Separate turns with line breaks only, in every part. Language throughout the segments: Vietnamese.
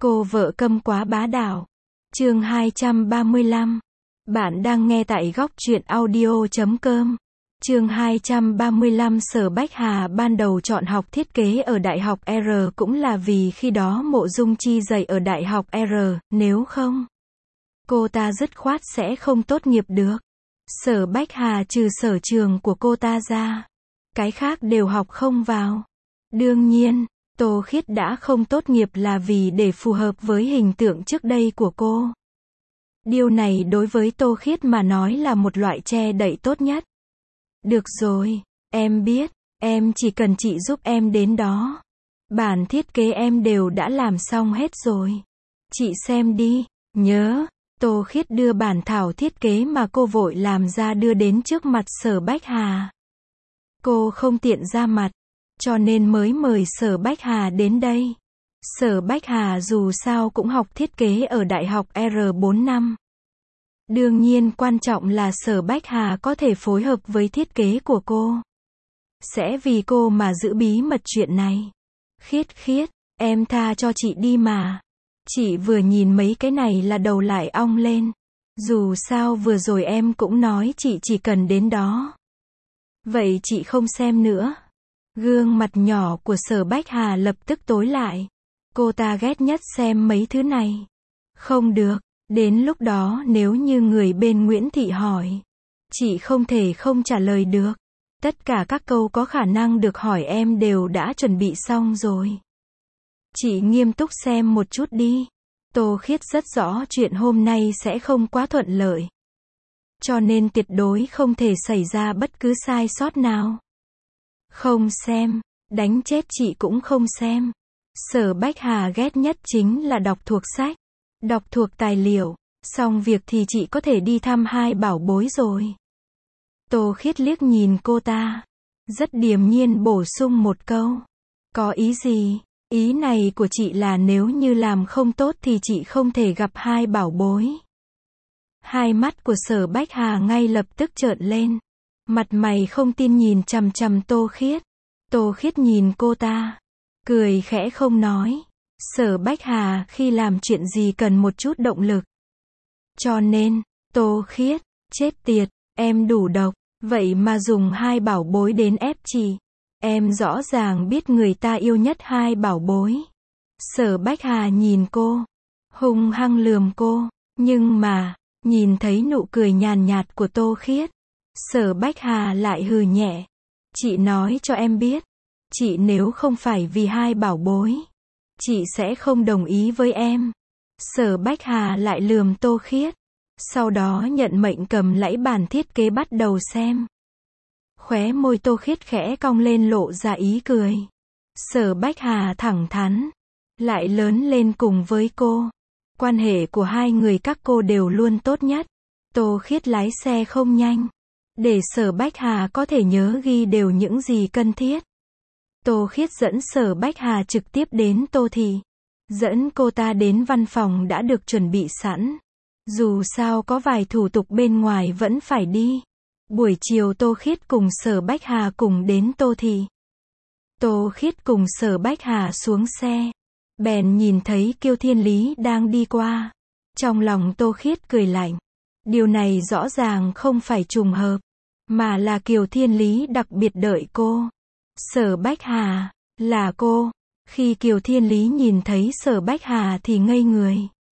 Cô vợ câm quá bá đạo. Chương 235. Bạn đang nghe tại góc truyện audio.com. Chương 235. Sở Bách Hà ban đầu chọn học thiết kế ở Đại học R cũng là vì khi đó Mộ Dung Chi dạy ở Đại học R, nếu không, cô ta dứt khoát sẽ không tốt nghiệp được. Sở Bách Hà trừ sở trường của cô ta ra, cái khác đều học không vào. Đương nhiên, Tô Khiết đã không tốt nghiệp là vì để phù hợp với hình tượng trước đây của cô. Điều này đối với Tô Khiết mà nói là một loại che đậy tốt nhất. Được rồi, em biết, em chỉ cần chị giúp em đến đó. Bản thiết kế em đều đã làm xong hết rồi. Chị xem đi, nhớ. Tô Khiết đưa bản thảo thiết kế mà cô vội làm ra đưa đến trước mặt Sở Bách Hà. Cô không tiện ra mặt, cho nên mới mời Sở Bách Hà đến đây. Sở Bách Hà dù sao cũng học thiết kế ở Đại học R 4 năm. Đương nhiên quan trọng là Sở Bách Hà có thể phối hợp với thiết kế của cô. Sẽ vì cô mà giữ bí mật chuyện này. Khiết, em tha cho chị đi mà. Chị vừa nhìn mấy cái này là đầu lại ong lên. Dù sao vừa rồi em cũng nói chị chỉ cần đến đó. Vậy chị không xem nữa. Gương mặt nhỏ của Sở Bách Hà lập tức tối lại. Cô ta ghét nhất xem mấy thứ này. Không được, đến lúc đó nếu như người bên Nguyễn Thị hỏi, chị không thể không trả lời được. Tất cả các câu có khả năng được hỏi em đều đã chuẩn bị xong rồi. Chị nghiêm túc xem một chút đi. Tô Khiết rất rõ chuyện hôm nay sẽ không quá thuận lợi. Cho nên tuyệt đối không thể xảy ra bất cứ sai sót nào. Không xem, đánh chết chị cũng không xem. Sở Bách Hà ghét nhất chính là đọc thuộc sách, đọc thuộc tài liệu, xong việc thì chị có thể đi thăm hai bảo bối rồi. Tô Khiết liếc nhìn cô ta, rất điềm nhiên bổ sung một câu. Có ý gì? Ý này của chị là nếu như làm không tốt thì chị không thể gặp hai bảo bối. Hai mắt của Sở Bách Hà ngay lập tức trợn lên. Mặt mày không tin nhìn chằm chằm Tô Khiết. Tô Khiết nhìn cô ta, cười khẽ không nói. Sở Bách Hà khi làm chuyện gì cần một chút động lực. Cho nên, Tô Khiết, chết tiệt, em đủ độc, vậy mà dùng hai bảo bối đến ép chị. Em rõ ràng biết người ta yêu nhất hai bảo bối. Sở Bách Hà nhìn cô, hung hăng lườm cô, nhưng mà, nhìn thấy nụ cười nhàn nhạt của Tô Khiết, Sở Bách Hà lại hừ nhẹ. Chị nói cho em biết, chị nếu không phải vì hai bảo bối, chị sẽ không đồng ý với em. Sở Bách Hà lại lườm Tô Khiết, sau đó nhận mệnh cầm lấy bản thiết kế bắt đầu xem. Khóe môi Tô Khiết khẽ cong lên lộ ra ý cười. Sở Bách Hà thẳng thắn, lại lớn lên cùng với cô. Quan hệ của hai người các cô đều luôn tốt nhất. Tô Khiết lái xe không nhanh, để Sở Bách Hà có thể nhớ ghi đều những gì cần thiết. Tô Khiết dẫn Sở Bách Hà trực tiếp đến Tô Thị. Dẫn cô ta đến văn phòng đã được chuẩn bị sẵn. Dù sao có vài thủ tục bên ngoài vẫn phải đi. Buổi chiều Tô Khiết cùng Sở Bách Hà cùng đến Tô Thị. Tô Khiết cùng Sở Bách Hà xuống xe. Bèn nhìn thấy Kiêu Thiên Lý đang đi qua. Trong lòng Tô Khiết cười lạnh. Điều này rõ ràng không phải trùng hợp, mà là Kiều Thiên Lý đặc biệt đợi cô. Sở Bách Hà, là cô. Khi Kiều Thiên Lý nhìn thấy Sở Bách Hà thì ngây người.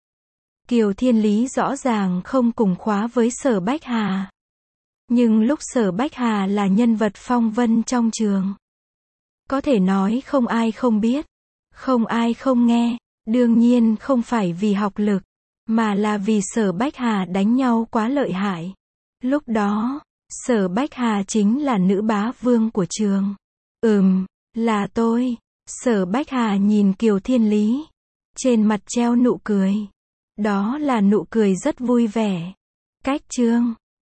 Kiều Thiên Lý rõ ràng không cùng khóa với Sở Bách Hà. Nhưng lúc Sở Bách Hà là nhân vật phong vân trong trường, có thể nói không ai không biết, không ai không nghe. Đương nhiên không phải vì học lực, mà là vì Sở Bách Hà đánh nhau quá lợi hại. Lúc đó, Sở Bách Hà chính là nữ bá vương của trường. Là tôi. Sở Bách Hà nhìn Kiều Thiên Lý, trên mặt treo nụ cười. Đó là nụ cười rất vui vẻ. Cách chương